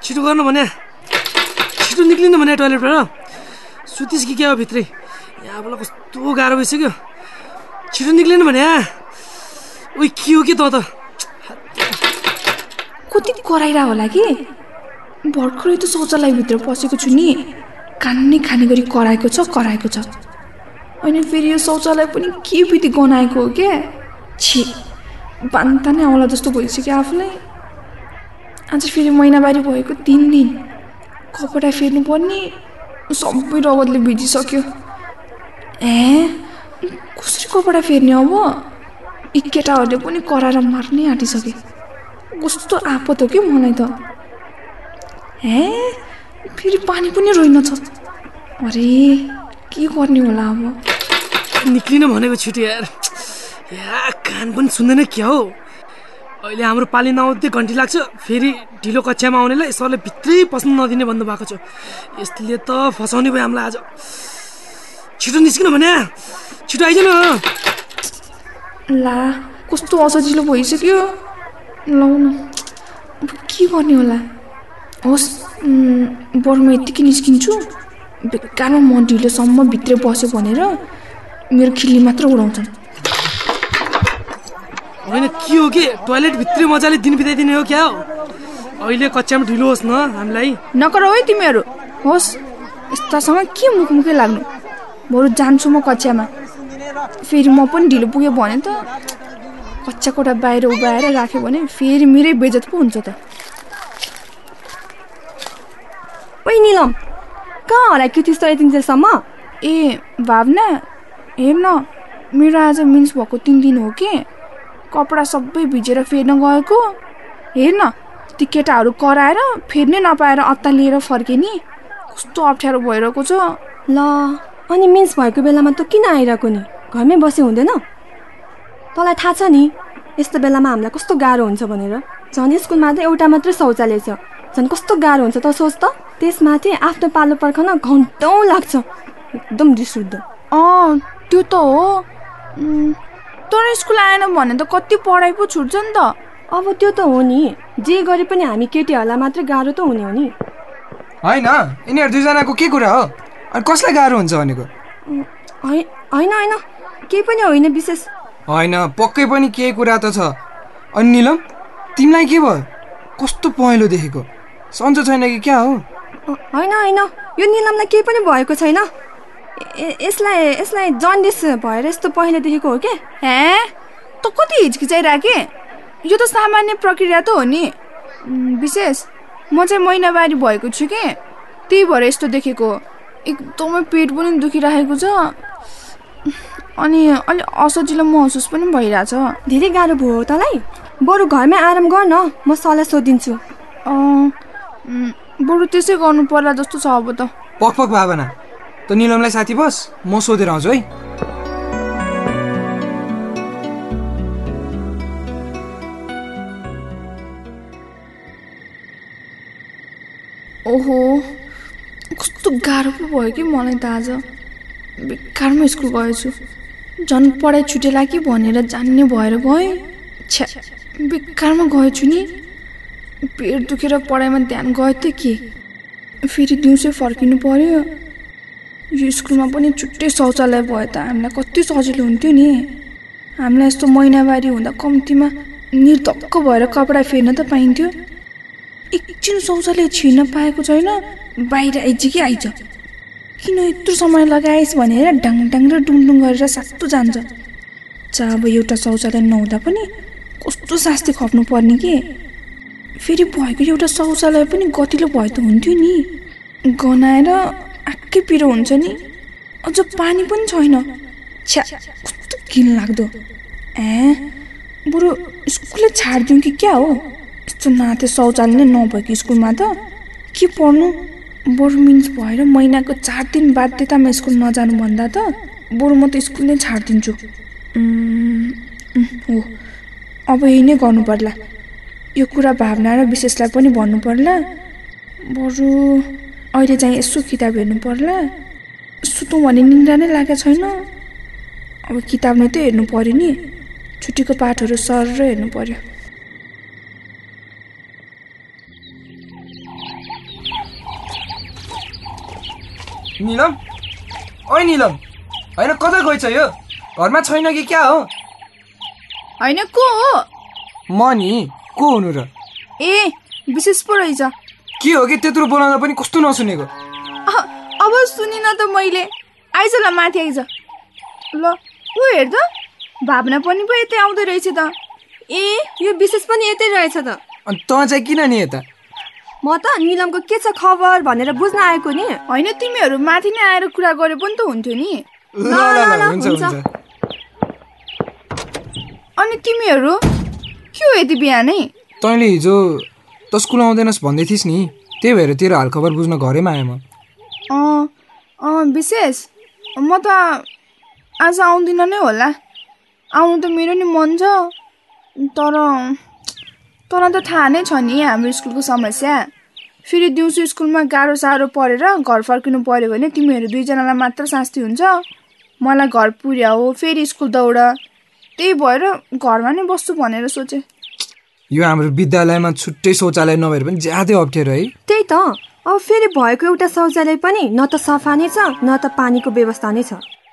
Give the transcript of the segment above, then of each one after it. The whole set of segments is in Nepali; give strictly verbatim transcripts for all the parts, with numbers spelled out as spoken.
छिटो गर्नु भने छिटो निक्लिनु भने टोयलेटबाट सुतिस कि क्या हो भित्रै यहाँबाट कस्तो गाह्रो भइसक्यो छिटो निक्लिनु भने उही के हो कि त त कति कराइरा होला कि भर्खरै त शौचालयभित्र पसेको छु नि कान्ने खाने गरी कराएको छ कराएको छ अनि फेरि यो शौचालय पनि के बित्ति गनाएको हो क्या छि बान्ता नै आउला जस्तो भइसक्यो आफूलाई आज फेरि महिनावारी भएको तिन दिन कपडा फेर्नु पर्ने सबै रगतले भिजिसक्यो ए कसरी कपडा फेर्ने अब यी केटाहरूले पनि कराएर मार्नै आँटिसके कस्तो आपत हो कि मलाई त ए फेरि पानी पनि रहेनछ अरे के गर्ने होला अब निक्लिनु भनेको छिटो यार या कान पनि सुन्दैन क्या हो अहिले हाम्रो पाली नआउँदै घन्टी लाग्छ फेरि ढिलो कक्षामा आउनेलाई सरले भित्रै पस्नु नदिने भन्नुभएको छ यसले त फसाउने भयो हामीलाई आज छिटो निस्किनु भने छिटो आइज न ला कस्तो असजिलो भइसक्यो लौ न अब के गर्ने होला होस् बरु म यत्तिकै निस्किन्छु बेकारमा म ढिलोसम्म भित्रै बस्यो भनेर मेरो खिल्ली मात्र उडाउँछन् होइन के हो कि टोयलेट भित्रै मजाले दिन बिताइदिने हो क्या अहिले कक्षामा ढिलो होस् न हामीलाई नगर है तिमीहरू होस् यस्तासँग के मुखमुखै लाग्नु बरु जान्छु म कक्षामा फेरि म पनि ढिलो पुग्यो भने त कक्षा कोठा बाहिर उभाएर राख्यो भने फेरि मेरै बेइज्जत पो हुन्छ त ओइ निलम कहाँ होला के त्यस्तो यतिन्जेलसम्म ए भावना हेर न मेरो आज मिन्स भएको तिन दिन हो कि कपडा सबै भिजेर फेर्न गएको हेर न ती केटाहरू कराएर फेर्नै नपाएर अत्तालिएर फर्केँ नि कस्तो अप्ठ्यारो भइरहेको छ ल अनि मिन्स भएको बेलामा त किन आइरहेको नि घरमै बसे हुँदैन तँलाई थाहा छ नि यस्तो बेलामा हामीलाई कस्तो गाह्रो हुन्छ भनेर झन् स्कुलमा त एउटा मात्रै शौचालय छ झन् कस्तो गाह्रो हुन्छ त सोच त त्यसमाथि आफ्नो पालो पर्खन घन्टौँ लाग्छ एकदम रिस उठ्दो अँ त्यो त हो तर स्कुल आएन भने त कति पढाइ पो छुट्छ नि त अब त्यो त हो नि जे गरे पनि हामी केटीहरूलाई मात्रै गाह्रो त हुने हो नि होइन यिनीहरू दुईजनाको के कुरा हो अनि कसलाई गाह्रो हुन्छ भनेको होइन होइन केही पनि होइन विशेष होइन पक्कै पनि केही कुरा त छ अनि निलम तिमीलाई के भयो कस्तो पहेँलो देखेको सन्चो छैन कि क्या हो होइन होइन यो निलमलाई केही पनि भएको छैन यसलाई यसलाई जन्डिस भएर यस्तो पहेँलो देखेको हो कि हे त कति हिचकिचाइराखे यो त सामान्य प्रक्रिया त हो नि विशेष म चाहिँ महिनावारी भएको छु कि त्यही भएर यस्तो देखेको एकदमै पेट पनि दुखिरहेको छ अनि अलि असजिलो महसुस पनि भइरहेछ धेरै गाह्रो भयो तँलाई बरु घरमै आराम गर न म सल्लाह सोधिदिन्छु बरु त्यसै गर्नु पर्ला जस्तो छ अब त पक पक भावना त निलमलाई साथी बस म सोधेर आउँछु है ओहो कस्तो गाह्रो पो भयो कि मलाई त आज बेकारमा स्कुल गएछु झन् पढाइ छुटेला कि भनेर जान्ने भएर गएँ छ्या बेकारमा गएछु नि पेट दुखेर पढाइमा ध्यान गयो त के फेरि दिउँसै फर्किनु पर्यो यो स्कुलमा पनि छुट्टै शौचालय भयो त हामीलाई कति सजिलो हुन्थ्यो नि हामीलाई यस्तो महिनावारी हुँदा कम्तीमा निर्धक्क भएर कपडा फेर्न त पाइन्थ्यो एकछिन शौचालय छिर्न पाएको छैन बाहिर आइज कि आइज किन यत्रो समय लगाइस् भनेर डाङडाङ र डुङडुङ गरेर सास्तो जान्छ जब एउटा शौचालय नहुँदा पनि कस्तो शास्ति खप्नु पर्ने कि फेरि भएको एउटा शौचालय पनि गतिलो भए त हुन्थ्यो नि गनाएर आक्कै पिरो हुन्छ नि अझ पानी पनि छैन छ्या कस्तो घिन लाग्दो ए बरु स्कुलले छाडिदिउँ कि क्या हो यस्तो नाथे शौचालय नै नभएको स्कुलमा त के पढ्नु बरु मिन्स भएर महिनाको चार दिन बाध्यतामा स्कुल नजानु भन्दा त बरु म त स्कुल नै छाडिदिन्छु हो अब यही नै गर्नु पर्ला यो कुरा भावना र विशेषलाई पनि भन्नु पर्ला बरु अहिले चाहिँ यसो किताब हेर्नु पर्ला सुतौँ भने निन्द्रा नै लागेको छैन अब किताब नै त हेर्नु पर्यो नि छुट्टीको पाठहरू सर र हेर्नु पर्यो निलम ओइ निलम होइन कता गएछ यो घरमा छैन कि क्या हो होइन को हो म नि को हुनु र ए विशेष पो रहेछ के हो कि त्यत्रो बोलाउँदा पनि कस्तो नसुनेको अब सुनिन त मैले आइज ल माथि आइज ल ऊ हेर त भावना पनि पो यतै आउँदै रहेछ त ए यो विशेष पनि यतै रहेछ त अनि तँ चाहिँ किन नि यता म त निलमको के छ खबर भनेर बुझ्न आएको नि होइन तिमीहरू माथि नै आएर कुरा गरे पनि त हुन्थ्यो नि ल ल ल हुन्छ हुन्छ अनि तिमीहरू के हो यति बिहानै तैँले हिजो त स्कुल आउँदैनस् भन्दै थिइस् नि त्यही भएर तेरो हालखबर बुझ्न घरैमा आएँ म अँ अँ विशेष म त आज आउँदिनँ नै होला आउनु त मेरो नि मन छ तर तर त थाहा नै छ नि हाम्रो स्कुलको समस्या फेरि दिउँसो स्कुलमा गाह्रो साह्रो परेर घर फर्किनु पऱ्यो भने तिमीहरू दुईजनालाई मात्र शास्ति हुन्छ मलाई घर पुर्याऊ फेरि स्कुल दौड त्यही भएर घरमा नै बस्छु भनेर सोचेँ यो हाम्रो विद्यालयमा छुट्टै शौचालय नभएर पनि ज्यादै अप्ठ्यारो है त्यही त अब फेरि भएको एउटा शौचालय पनि न त सफा नै छ न त पानीको व्यवस्था नै छ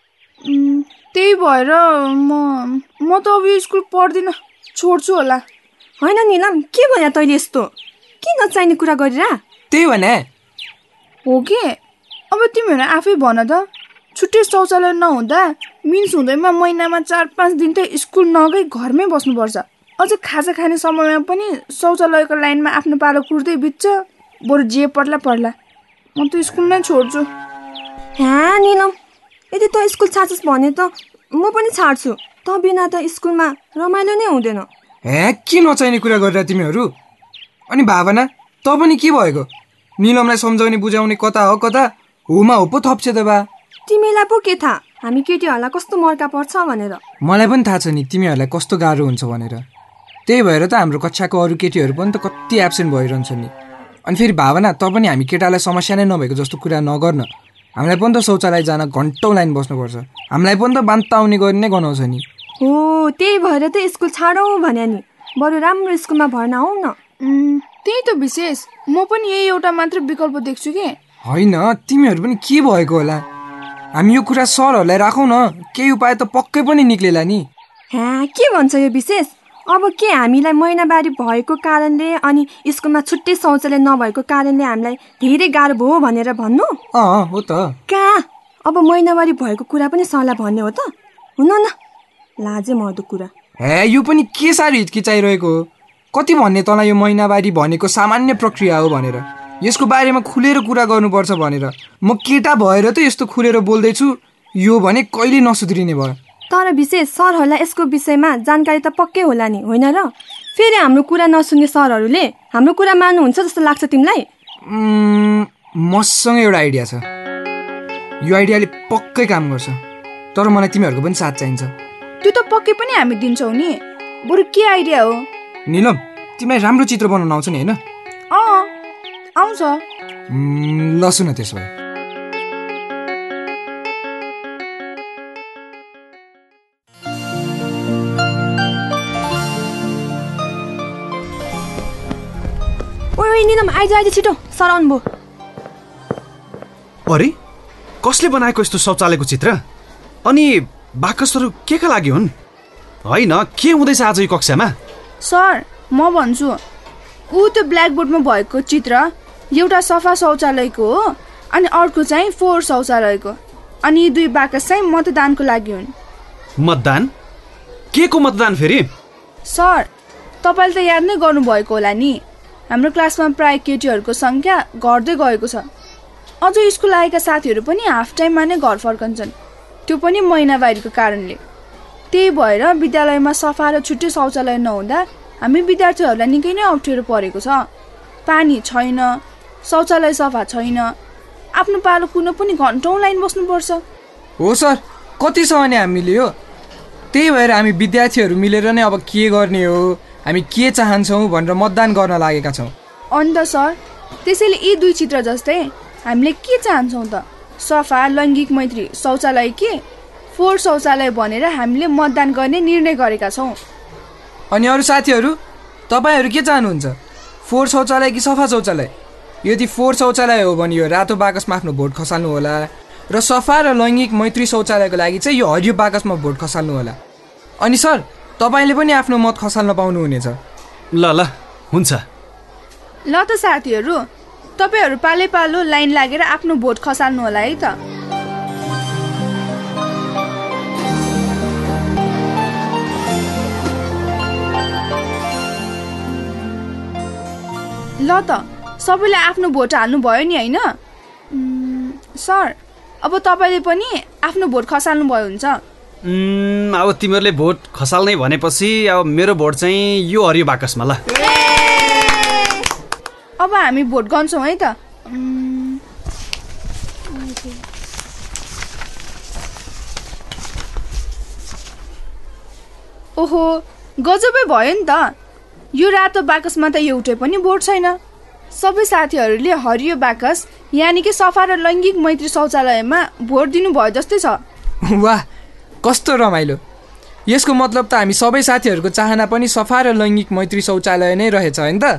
त्यही भएर म म त अब स्कुल पढ्दिनँ छोड्छु होला होइन निलम के भन्या तैँले यस्तो के नचाहिने कुरा गरिरा त्यही भने हो के अब तिमीहरू आफै भन त छुट्टै शौचालय नहुँदा मिन्स हुँदैमा महिनामा चार पाँच दिन त स्कुल नगई घरमै बस्नुपर्छ अझ खाजा खाने समयमा पनि शौचालयको लाइनमा आफ्नो पालो कुर्दै बित्छ बरु जे पर्ला पर्ला म त स्कुल नै छोड्छु हाँ निलम यदि त स्कुल छाड्छस् भने त म पनि छाड्छु त बिना त स्कुलमा रमाइलो नै हुँदैन हे के नचाहिने कुरा गरेर तिमीहरू अनि भावना त पनि के भएको निलमलाई सम्झाउने बुझाउने कता हो कता हुमा हो पो थप्छ त बा तिमीलाई पो के थाहा हामी केटीहरूलाई कस्तो मर्का पर्छ भनेर मलाई पनि थाहा छ नि तिमीहरूलाई कस्तो गाह्रो हुन्छ भनेर त्यही भएर त हाम्रो कक्षाको अरू केटीहरू पनि त कति एब्सेन्ट भइरहन्छ नि अनि फेरि भावना त पनि हामी केटालाई समस्या नै नभएको जस्तो कुरा नगर्न हामीलाई पनि त शौचालय जान घन्टौँ लाइन बस्नुपर्छ हामीलाई पनि त बान्ता आउने गरी नै गनाउँछ नि हो त्यही भएर त स्कुल छाडौँ भन्या नि बरु राम्रो स्कुलमा भर्ना हौ न त्यही त विशेष म पनि यही एउटा मात्र विकल्प देख्छु कि होइन तिमीहरू पनि के भएको होला हामी यो कुरा सरहरूलाई राखौँ न केही उपाय त पक्कै पनि निक्लेला नि हाँ के भन्छ यो विशेष अब के हामीलाई महिनावारी भएको कारणले अनि स्कुलमा छुट्टै शौचालय नभएको कारणले हामीलाई धेरै गाह्रो भयो भनेर भन्नु अँ हो त कहाँ अब महिनावारी भएको कुरा पनि सरलाई भन्ने हो त हुन न लाजे मर्दो कुरा हे यो पनि के साह्रो हिचकिचाइरहेको हो कति भन्ने तँलाई यो महिनावारी भनेको सामान्य प्रक्रिया हो भनेर यसको बारेमा खुलेर कुरा गर्नुपर्छ भनेर म केटा भएर त यस्तो खुलेर बोल्दैछु यो भने कहिले नसुध्रिने भयो तर विशेष सरहरूलाई यसको विषयमा जानकारी त पक्कै होला नि होइन र फेरि हाम्रो कुरा नसुन्ने सरहरूले हाम्रो कुरा मान्नुहुन्छ जस्तो लाग्छ तिमीलाई मसँग एउटा आइडिया छ यो आइडियाले पक्कै काम गर्छ तर मलाई तिमीहरूको पनि साथ चाहिन्छ त्यो त पक्कै पनि हामी दिन्छौँ नि बरु के आइडिया हो निलम तिमीलाई राम्रो चित्र बनाउन आउँछ नि होइन अँ आउँछ ल सुन त्यसो भए ओइ निलम आइज आइज छिटो सर आउनुभयो अरे कसले बनाएको यस्तो शौचालयको चित्र अनि बाकसहरू के का लागि हुन् होइन के हुँदैछ आज यो कक्षामा सर म भन्छु ऊ त्यो ब्ल्याकबोर्डमा भएको चित्र एउटा सफा शौचालयको हो अनि अर्को चाहिँ फोहोर शौचालयको अनि यी दुई बाकस चाहिँ मतदानको लागि हुन् मतदान के को मतदान फेरि सर तपाईँले त याद नै गर्नुभएको होला नि हाम्रो क्लासमा प्राय केटीहरूको सङ्ख्या घट्दै गएको छ अझ स्कुल आएका साथीहरू पनि हाफ टाइममा नै घर फर्कन्छन् त्यो पनि महिनावारीको कारणले त्यही भएर विद्यालयमा सफा र छुट्टै शौचालय नहुँदा हामी विद्यार्थीहरूलाई निकै नै अप्ठ्यारो परेको छ पानी छैन शौचालय सफा छैन आफ्नो पालो कुर्न पनि घन्टौँ लाइन बस्नुपर्छ हो सर कति सहने हामीले हो त्यही भएर हामी विद्यार्थीहरू मिलेर नै अब के गर्ने हो हामी के चाहन्छौँ भनेर मतदान गर्न लागेका छौँ अन्त सर त्यसैले यी दुई चित्र जस्तै हामीले के चाहन्छौँ त सफा लैङ्गिक मैत्री शौचालय के फोहोर शौचालय भनेर हामीले मतदान गर्ने निर्णय गरेका छौँ अनि अरू साथीहरू तपाईँहरू के चाहनुहुन्छ फोहोर शौचालय कि सफा शौचालय यदि फोहोर शौचालय हो भने यो रातो बाकसमा आफ्नो भोट खसाल्नु होला र सफा र लैङ्गिक मैत्री शौचालयको लागि चाहिँ यो हरियो बाकसमा भोट खसाल्नु होला। अनि सर तपाईँले पनि आफ्नो मत खसाल्न पाउनुहुनेछ। ल ल हुन्छ। ल त साथीहरू, तपाईँहरू पाले पालो लाइन लागेर आफ्नो भोट खसाल्नु होला है त। ल त सबैले आफ्नो भोट हाल्नु भयो नि होइन? सर अब तपाईँले पनि आफ्नो भोट खसाल्नु भयो हुन्छ। अब तिमीहरूले भोट खसाल्नै भनेपछि अब मेरो भोट चाहिँ यो हरियो बाकसमा। ल अब हामी भोट गर्छौँ है त। ओहो गजबै भयो नि त। यो रातो बाकसमा त एउटै पनि भोट छैन। सबै साथीहरूले हरियो बाकस यानि कि सफा र लैङ्गिक मैत्री शौचालयमा भोट दिनुभयो जस्तै छ। वाह कस्तो रमाइलो। यसको मतलब त हामी सबै साथीहरूको चाहना पनि सफा र लैङ्गिक मैत्री शौचालय नै रहेछ होइन त?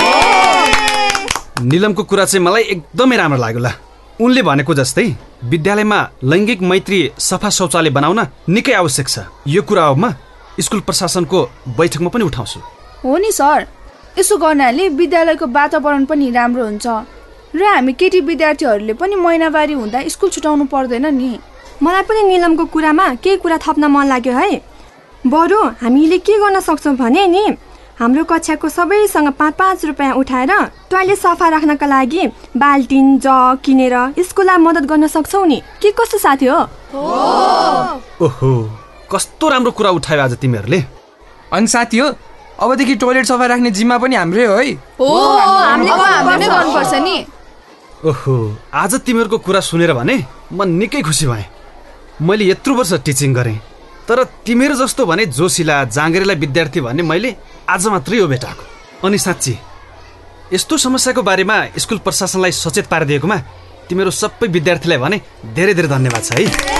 निलमको कुरा चाहिँ मलाई एकदमै राम्रो लाग्यो। ल उनले भनेको जस्तै विद्यालयमा लैङ्गिक मैत्री सफा शौचालय बनाउन निकै आवश्यक छ। यो कुरा अब म स्कुल प्रशासनको बैठकमा पनि उठाउँछु। हो नि सर, यसो गर्नाले विद्यालयको वातावरण पनि राम्रो हुन्छ र हामी केटी विद्यार्थीहरूले पनि महिनावारी हुँदा स्कुल छुटाउनु पर्दैन नि। मलाई पनि निलमको कुरामा केही कुरा थप्न मन लाग्यो है। बरु हामीले के गर्न सक्छौँ भने नि हाम्रो कक्षाको सबैसँग पाँच पाँच रुपियाँ उठाएर टोयलेट सफा राख्नका लागि बाल्टिन जग किनेर स्कुललाई मद्दत गर्न सक्छौँ नि। के कस्तो साथी हो? ओहो कस्तो राम्रो कुरा उठायो आज तिमीहरूले। अनि साथी हो अबदेखि टोयलेट सफा राख्ने जिम्मा पनि हाम्रै हो है। हामीले गर्नुपर्छ नि। ओहो आज तिमीहरूको कुरा सुनेर भने म निकै खुसी भएँ। मैले यत्रो वर्ष टिचिङ गरेँ तर तिमीहरू जस्तो भने जोसिला जाँगेरीलाई विद्यार्थी भन्ने मैले आज मात्रै हो भेटाएको। अनि साँच्ची यस्तो समस्याको बारेमा स्कुल प्रशासनलाई सचेत पारिदिएकोमा तिमीहरू सबै विद्यार्थीलाई भने धेरै धेरै धन्यवाद छ है।